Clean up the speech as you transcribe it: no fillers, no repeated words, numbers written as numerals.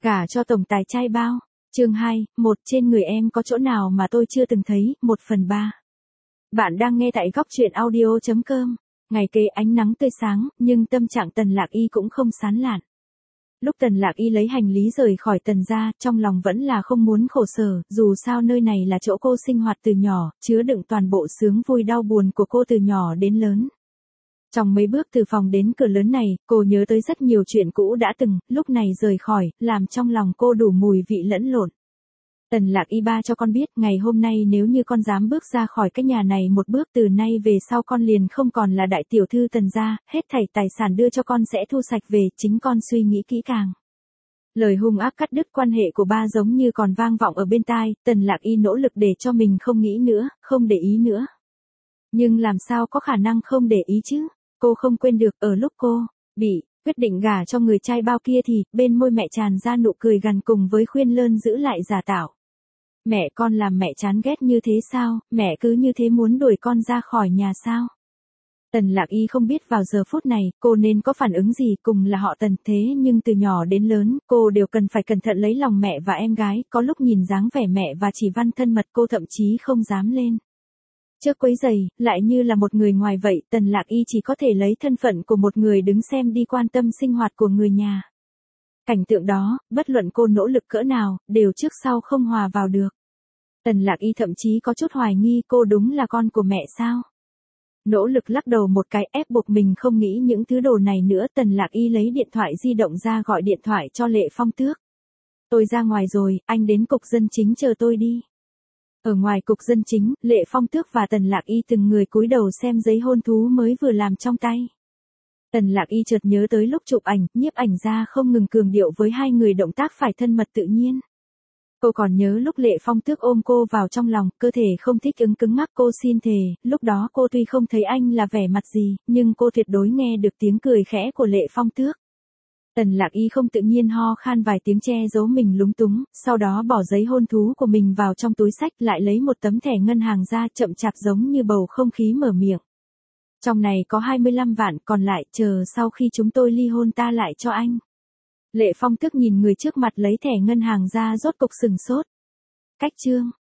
Gả cho tổng tài trai bao. Chương 2, một trên người em có chỗ nào mà tôi chưa từng thấy, 1/3. Bạn đang nghe tại góc truyện audio.com. Ngày kế ánh nắng tươi sáng, nhưng tâm trạng Tần Lạc Y cũng không sán lạn. Lúc Tần Lạc Y lấy hành lý rời khỏi Tần gia, trong lòng vẫn là không muốn khổ sở, dù sao nơi này là chỗ cô sinh hoạt từ nhỏ, chứa đựng toàn bộ sướng vui đau buồn của cô từ nhỏ đến lớn. Trong mấy bước từ phòng đến cửa lớn này, cô nhớ tới rất nhiều chuyện cũ đã từng, lúc này rời khỏi, làm trong lòng cô đủ mùi vị lẫn lộn. Tần Lạc Y ba cho con biết, ngày hôm nay nếu như con dám bước ra khỏi cái nhà này một bước, từ nay về sau con liền không còn là đại tiểu thư Tần gia, hết thảy tài sản đưa cho con sẽ thu sạch về, chính con suy nghĩ kỹ càng. Lời hung ác cắt đứt quan hệ của ba giống như còn vang vọng ở bên tai, Tần Lạc Y nỗ lực để cho mình không nghĩ nữa, không để ý nữa. Nhưng làm sao có khả năng không để ý chứ? Cô không quên được, ở lúc cô bị quyết định gả cho người trai bao kia thì, bên môi mẹ tràn ra nụ cười gằn cùng với khuyên lơn giữ lại giả tạo. Mẹ con làm mẹ chán ghét như thế sao, mẹ cứ như thế muốn đuổi con ra khỏi nhà sao? Tần Lạc Y không biết vào giờ phút này, cô nên có phản ứng gì, cùng là họ Tần, thế nhưng từ nhỏ đến lớn, cô đều cần phải cẩn thận lấy lòng mẹ và em gái, có lúc nhìn dáng vẻ mẹ và Chỉ Văn thân mật cô thậm chí không dám lên trước quấy giày, lại như là một người ngoài vậy, Tần Lạc Y chỉ có thể lấy thân phận của một người đứng xem đi quan tâm sinh hoạt của người nhà. Cảnh tượng đó, bất luận cô nỗ lực cỡ nào, đều trước sau không hòa vào được. Tần Lạc Y thậm chí có chút hoài nghi cô đúng là con của mẹ sao. Nỗ lực lắc đầu một cái, ép buộc mình không nghĩ những thứ đồ này nữa, Tần Lạc Y lấy điện thoại di động ra gọi điện thoại cho Lệ Phong Tước. Tôi ra ngoài rồi, anh đến cục dân chính chờ tôi đi. Ở ngoài cục dân chính, Lệ Phong Tước và Tần Lạc Y từng người cúi đầu xem giấy hôn thú mới vừa làm trong tay. Tần Lạc Y chợt nhớ tới lúc chụp ảnh, nhiếp ảnh gia không ngừng cường điệu với hai người động tác phải thân mật tự nhiên. Cô còn nhớ lúc Lệ Phong Tước ôm cô vào trong lòng, cơ thể không thích ứng cứng ngắc, cô xin thề, lúc đó cô tuy không thấy anh là vẻ mặt gì, nhưng cô tuyệt đối nghe được tiếng cười khẽ của Lệ Phong Tước. Tần Lạc Y không tự nhiên ho khan vài tiếng che giấu mình lúng túng, sau đó bỏ giấy hôn thú của mình vào trong túi xách, lại lấy một tấm thẻ ngân hàng ra, chậm chạp giống như bầu không khí mở miệng. Trong này có 25 vạn, còn lại chờ sau khi chúng tôi ly hôn ta lại cho anh. Lệ Phong Tước nhìn người trước mặt lấy thẻ ngân hàng ra, rốt cục sừng sốt. Cách chương